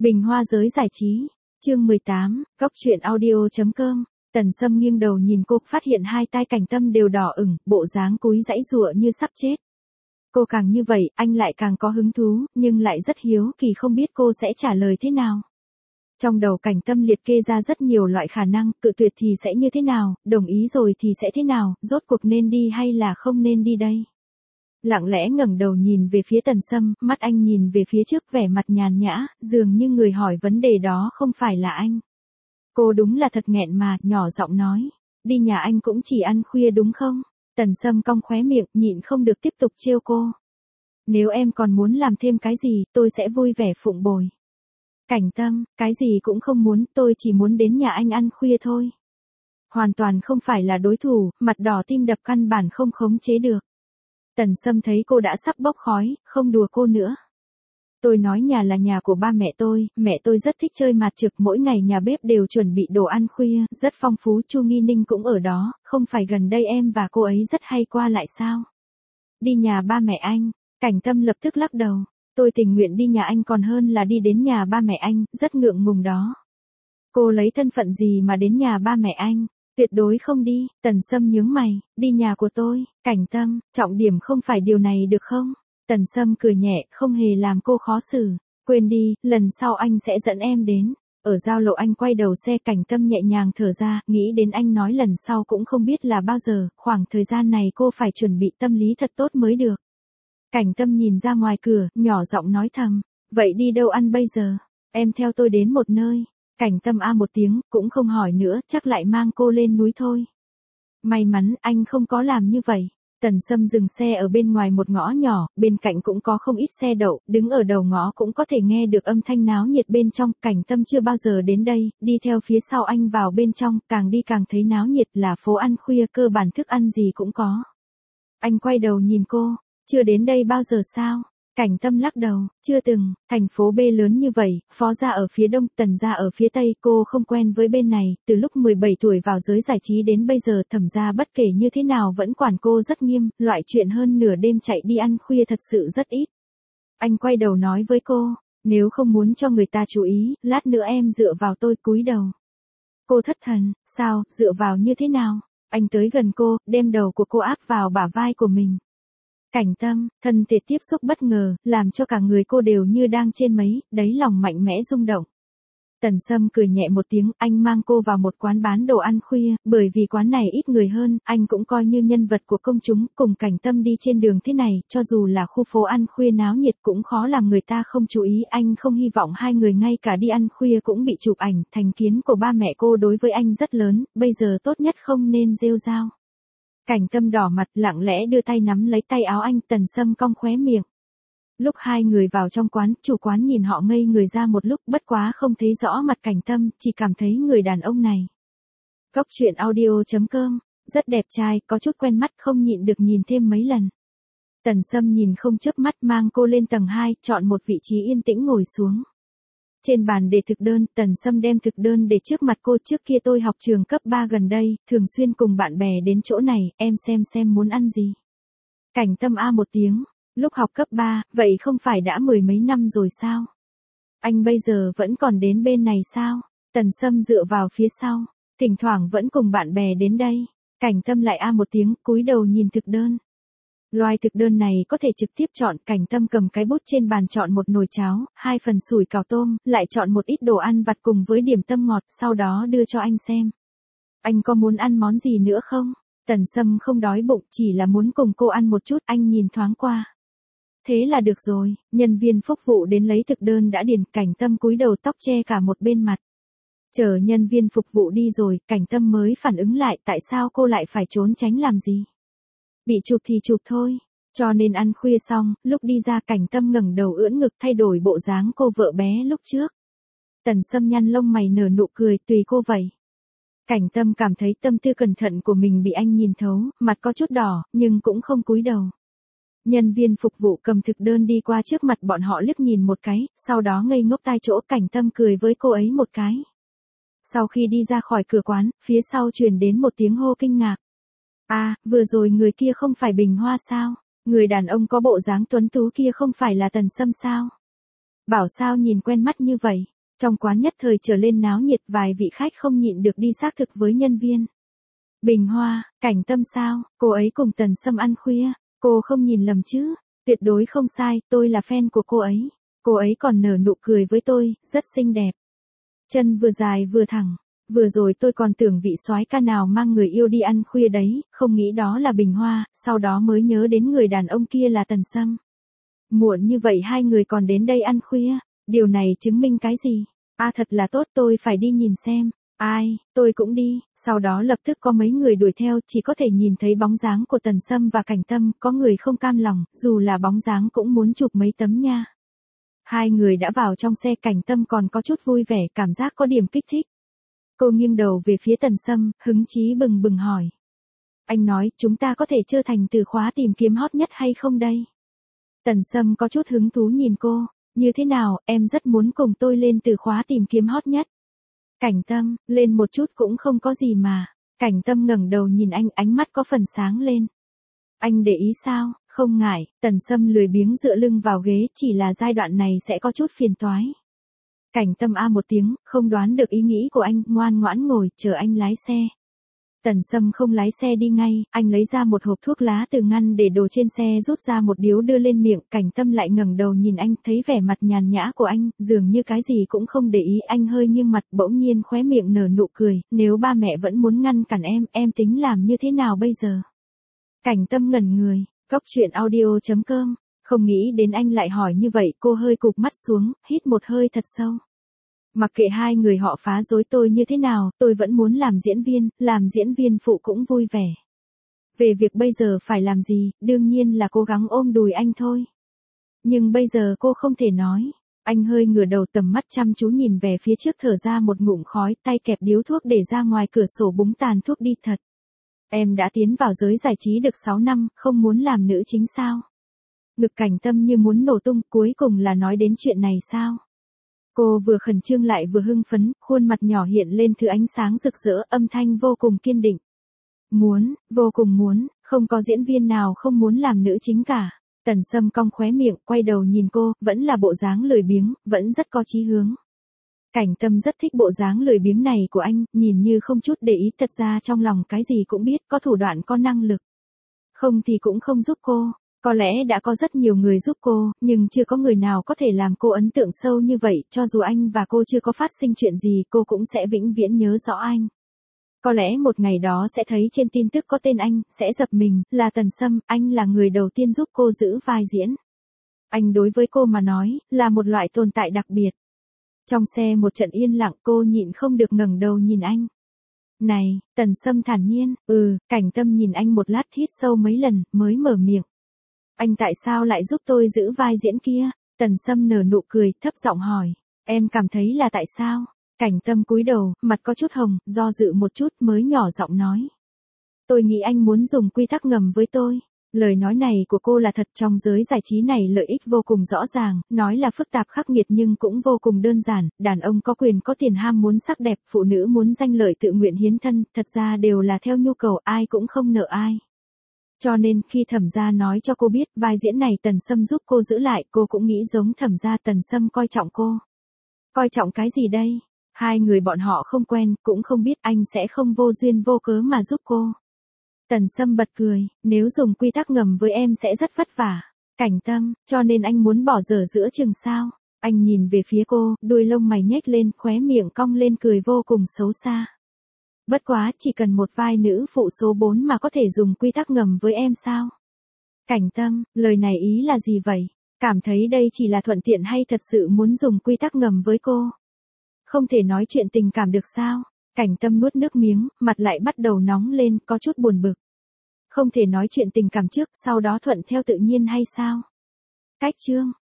Bình Hoa giới giải trí, chương 18, Góc truyện audio.com. Tần Sâm nghiêng đầu nhìn cô, phát hiện hai tai Cảnh Tâm đều đỏ ửng, bộ dáng cúi giãy giụa như sắp chết. Cô càng như vậy, anh lại càng có hứng thú, nhưng lại rất hiếu kỳ không biết cô sẽ trả lời thế nào. Trong đầu Cảnh Tâm liệt kê ra rất nhiều loại khả năng, cự tuyệt thì sẽ như thế nào, đồng ý rồi thì sẽ thế nào, rốt cuộc nên đi hay là không nên đi đây. Lặng lẽ ngẩng đầu nhìn về phía Tần Sâm, mắt anh nhìn về phía trước vẻ mặt nhàn nhã, dường như người hỏi vấn đề đó không phải là anh. Cô đúng là thật nghẹn mà, nhỏ giọng nói, đi nhà anh cũng chỉ ăn khuya đúng không? Tần Sâm cong khóe miệng, nhịn không được tiếp tục trêu cô. Nếu em còn muốn làm thêm cái gì, tôi sẽ vui vẻ phụng bồi. Cảnh Tâm, cái gì cũng không muốn, tôi chỉ muốn đến nhà anh ăn khuya thôi. Hoàn toàn không phải là đối thủ, mặt đỏ tim đập căn bản không khống chế được. Tần Sâm thấy cô đã sắp bốc khói, không đùa cô nữa. Tôi nói nhà là nhà của ba mẹ tôi rất thích chơi mạt trực, mỗi ngày nhà bếp đều chuẩn bị đồ ăn khuya, rất phong phú, Chu Nghi Ninh cũng ở đó, không phải gần đây em và cô ấy rất hay qua lại sao? Đi nhà ba mẹ anh, Cảnh Tâm lập tức lắc đầu, tôi tình nguyện đi nhà anh còn hơn là đi đến nhà ba mẹ anh, rất ngượng ngùng đó. Cô lấy thân phận gì mà đến nhà ba mẹ anh? Tuyệt đối không đi. Tần Sâm nhướng mày, đi nhà của tôi. Cảnh Tâm, trọng điểm không phải điều này được không? Tần Sâm cười nhẹ, không hề làm cô khó xử. Quên đi, lần sau anh sẽ dẫn em đến. Ở giao lộ anh quay đầu xe, Cảnh Tâm nhẹ nhàng thở ra, nghĩ đến anh nói lần sau cũng không biết là bao giờ, khoảng thời gian này cô phải chuẩn bị tâm lý thật tốt mới được. Cảnh Tâm nhìn ra ngoài cửa, nhỏ giọng nói thầm, vậy đi đâu ăn bây giờ? Em theo tôi đến một nơi. Cảnh Tâm a một tiếng, cũng không hỏi nữa, chắc lại mang cô lên núi thôi. May mắn anh không có làm như vậy. Tần Sâm dừng xe ở bên ngoài một ngõ nhỏ, bên cạnh cũng có không ít xe đậu, đứng ở đầu ngõ cũng có thể nghe được âm thanh náo nhiệt bên trong. Cảnh Tâm chưa bao giờ đến đây, đi theo phía sau anh vào bên trong, càng đi càng thấy náo nhiệt, là phố ăn khuya, cơ bản thức ăn gì cũng có. Anh quay đầu nhìn cô, chưa đến đây bao giờ sao? Cảnh Tâm lắc đầu, chưa từng, thành phố B lớn như vậy, Phó gia ở phía đông, Tần gia ở phía tây, cô không quen với bên này, từ lúc 17 tuổi vào giới giải trí đến bây giờ, Thẩm gia bất kể như thế nào vẫn quản cô rất nghiêm, loại chuyện hơn nửa đêm chạy đi ăn khuya thật sự rất ít. Anh quay đầu nói với cô, nếu không muốn cho người ta chú ý, lát nữa em dựa vào tôi, cúi đầu. Cô thất thần, sao, dựa vào như thế nào? Anh tới gần cô, đem đầu của cô áp vào bả vai của mình. Cảnh Tâm, thân thể tiếp xúc bất ngờ, làm cho cả người cô đều như đang trên mấy, đáy lòng mạnh mẽ rung động. Tần Sâm cười nhẹ một tiếng, anh mang cô vào một quán bán đồ ăn khuya, bởi vì quán này ít người hơn, anh cũng coi như nhân vật của công chúng, cùng Cảnh Tâm đi trên đường thế này, cho dù là khu phố ăn khuya náo nhiệt cũng khó làm người ta không chú ý, anh không hy vọng hai người ngay cả đi ăn khuya cũng bị chụp ảnh, thành kiến của ba mẹ cô đối với anh rất lớn, bây giờ tốt nhất không nên rêu rao. Cảnh Tâm đỏ mặt, lặng lẽ đưa tay nắm lấy tay áo anh, Tần Sâm cong khóe miệng. Lúc hai người vào trong quán, chủ quán nhìn họ ngây người ra một lúc, bất quá không thấy rõ mặt Cảnh Tâm, chỉ cảm thấy người đàn ông này. Góc truyện audio.com, rất đẹp trai, có chút quen mắt, không nhịn được nhìn thêm mấy lần. Tần Sâm nhìn không chớp mắt, mang cô lên tầng 2, chọn một vị trí yên tĩnh ngồi xuống. Trên bàn để thực đơn, Tần Sâm đem thực đơn để trước mặt cô, trước kia tôi học trường cấp 3 gần đây, thường xuyên cùng bạn bè đến chỗ này, em xem muốn ăn gì. Cảnh Tâm a một tiếng, lúc học cấp 3, vậy không phải đã mười mấy năm rồi sao? Anh bây giờ vẫn còn đến bên này sao? Tần Sâm dựa vào phía sau, thỉnh thoảng vẫn cùng bạn bè đến đây. Cảnh Tâm lại a một tiếng, cúi đầu nhìn thực đơn. Loại thực đơn này có thể trực tiếp chọn, Cảnh Tâm cầm cái bút trên bàn chọn một nồi cháo, 2 phần sủi cảo tôm, lại chọn một ít đồ ăn vặt cùng với điểm tâm ngọt, sau đó đưa cho anh xem. Anh có muốn ăn món gì nữa không? Tần Sâm không đói bụng, chỉ là muốn cùng cô ăn một chút, anh nhìn thoáng qua. Thế là được rồi, nhân viên phục vụ đến lấy thực đơn đã điền, Cảnh Tâm cúi đầu, tóc che cả một bên mặt. Chờ nhân viên phục vụ đi rồi, Cảnh Tâm mới phản ứng lại, tại sao cô lại phải trốn tránh làm gì? Bị chụp thì chụp thôi, cho nên ăn khuya xong, lúc đi ra Cảnh Tâm ngẩng đầu ưỡn ngực, thay đổi bộ dáng cô vợ bé lúc trước. Tần Sâm nhăn lông mày nở nụ cười, tùy cô vậy. Cảnh Tâm cảm thấy tâm tư cẩn thận của mình bị anh nhìn thấu, mặt có chút đỏ, nhưng cũng không cúi đầu. Nhân viên phục vụ cầm thực đơn đi qua trước mặt bọn họ liếc nhìn một cái, sau đó ngây ngốc tai chỗ, Cảnh Tâm cười với cô ấy một cái. Sau khi đi ra khỏi cửa quán, phía sau truyền đến một tiếng hô kinh ngạc. À, vừa rồi người kia không phải Bình Hoa sao? Người đàn ông có bộ dáng tuấn tú kia không phải là Tần Sâm sao? Bảo sao nhìn quen mắt như vậy. Trong quán nhất thời trở lên náo nhiệt, vài vị khách không nhịn được đi xác thực với nhân viên. Bình Hoa, Cảnh Tâm sao, cô ấy cùng Tần Sâm ăn khuya, cô không nhìn lầm chứ, tuyệt đối không sai, tôi là fan của cô ấy. Cô ấy còn nở nụ cười với tôi, rất xinh đẹp. Chân vừa dài vừa thẳng. Vừa rồi tôi còn tưởng vị soái ca nào mang người yêu đi ăn khuya đấy, không nghĩ đó là Bình Hoa, sau đó mới nhớ đến người đàn ông kia là Tần Sâm. Muộn như vậy hai người còn đến đây ăn khuya, điều này chứng minh cái gì? À thật là tốt, tôi phải đi nhìn xem. Ai, tôi cũng đi, sau đó lập tức có mấy người đuổi theo, chỉ có thể nhìn thấy bóng dáng của Tần Sâm và Cảnh Tâm, có người không cam lòng, dù là bóng dáng cũng muốn chụp mấy tấm nha. Hai người đã vào trong xe, Cảnh Tâm còn có chút vui vẻ, cảm giác có điểm kích thích. Cô nghiêng đầu về phía Tần Sâm, hứng chí bừng bừng hỏi. Anh nói, chúng ta có thể trở thành từ khóa tìm kiếm hot nhất hay không đây? Tần Sâm có chút hứng thú nhìn cô, như thế nào, em rất muốn cùng tôi lên từ khóa tìm kiếm hot nhất. Cảnh Tâm, lên một chút cũng không có gì mà. Cảnh Tâm ngẩng đầu nhìn anh, ánh mắt có phần sáng lên. Anh để ý sao, không ngại, Tần Sâm lười biếng dựa lưng vào ghế, chỉ là giai đoạn này sẽ có chút phiền toái. Cảnh Tâm a một tiếng, không đoán được ý nghĩ của anh, ngoan ngoãn ngồi, chờ anh lái xe. Tần Sâm không lái xe đi ngay, anh lấy ra một hộp thuốc lá từ ngăn để đồ trên xe, rút ra một điếu đưa lên miệng, Cảnh Tâm lại ngẩng đầu nhìn anh, thấy vẻ mặt nhàn nhã của anh, dường như cái gì cũng không để ý, anh hơi nghiêng mặt, bỗng nhiên khóe miệng nở nụ cười, nếu ba mẹ vẫn muốn ngăn cản em tính làm như thế nào bây giờ? Cảnh Tâm ngẩn người, Cóc Truyện Audio.com, không nghĩ đến anh lại hỏi như vậy, cô hơi cụp mắt xuống, hít một hơi thật sâu. Mặc kệ hai người họ phá rối tôi như thế nào, tôi vẫn muốn làm diễn viên phụ cũng vui vẻ. Về việc bây giờ phải làm gì, đương nhiên là cố gắng ôm đùi anh thôi. Nhưng bây giờ cô không thể nói. Anh hơi ngửa đầu, tầm mắt chăm chú nhìn về phía trước, thở ra một ngụm khói, tay kẹp điếu thuốc để ra ngoài cửa sổ búng tàn thuốc đi. Thật. Em đã tiến vào giới giải trí được 6 năm, không muốn làm nữ chính sao? Ngực Cảnh Tâm như muốn nổ tung, cuối cùng là nói đến chuyện này sao? Cô vừa khẩn trương lại vừa hưng phấn, khuôn mặt nhỏ hiện lên thứ ánh sáng rực rỡ, âm thanh vô cùng kiên định. Muốn, vô cùng muốn, không có diễn viên nào không muốn làm nữ chính cả. Tần Sâm cong khóe miệng, quay đầu nhìn cô, vẫn là bộ dáng lười biếng, vẫn rất có chí hướng. Cảnh Tâm rất thích bộ dáng lười biếng này của anh, nhìn như không chút để ý, thật ra trong lòng cái gì cũng biết, có thủ đoạn, có năng lực. Không thì cũng không giúp cô. Có lẽ đã có rất nhiều người giúp cô, nhưng chưa có người nào có thể làm cô ấn tượng sâu như vậy, cho dù anh và cô chưa có phát sinh chuyện gì, cô cũng sẽ vĩnh viễn nhớ rõ anh. Có lẽ một ngày đó sẽ thấy trên tin tức có tên anh, sẽ giật mình, là Tần Sâm, anh là người đầu tiên giúp cô giữ vai diễn. Anh đối với cô mà nói, là một loại tồn tại đặc biệt. Trong xe một trận yên lặng, cô nhịn không được ngẩng đầu nhìn anh. Này, Tần Sâm thản nhiên, Cảnh Tâm nhìn anh một lát, hít sâu mấy lần, mới mở miệng. Anh tại sao lại giúp tôi giữ vai diễn kia? Tần Sâm nở nụ cười, thấp giọng hỏi. Em cảm thấy là tại sao? Cảnh Tâm cúi đầu, mặt có chút hồng, do dự một chút mới nhỏ giọng nói. Tôi nghĩ anh muốn dùng quy tắc ngầm với tôi. Lời nói này của cô là thật, trong giới giải trí này lợi ích vô cùng rõ ràng, nói là phức tạp khắc nghiệt nhưng cũng vô cùng đơn giản, đàn ông có quyền có tiền, ham muốn sắc đẹp, phụ nữ muốn danh lợi, tự nguyện hiến thân, thật ra đều là theo nhu cầu, ai cũng không nợ ai. Cho nên khi Thẩm gia nói cho cô biết vai diễn này Tần Sâm giúp cô giữ lại, cô cũng nghĩ giống Thẩm gia, Tần Sâm coi trọng cô. Coi trọng cái gì đây? Hai người bọn họ không quen, cũng không biết anh sẽ không vô duyên vô cớ mà giúp cô. Tần Sâm bật cười, nếu dùng quy tắc ngầm với em sẽ rất vất vả. Cảnh Tâm, cho nên anh muốn bỏ dở giữa chừng sao? Anh nhìn về phía cô, đuôi lông mày nhếch lên, khóe miệng cong lên cười vô cùng xấu xa. Bất quá, chỉ cần một vai nữ phụ số 4 mà có thể dùng quy tắc ngầm với em sao? Cảnh Tâm, lời này ý là gì vậy? Cảm thấy đây chỉ là thuận tiện hay thật sự muốn dùng quy tắc ngầm với cô? Không thể nói chuyện tình cảm được sao? Cảnh Tâm nuốt nước miếng, mặt lại bắt đầu nóng lên, có chút buồn bực. Không thể nói chuyện tình cảm trước, sau đó thuận theo tự nhiên hay sao? Cách chương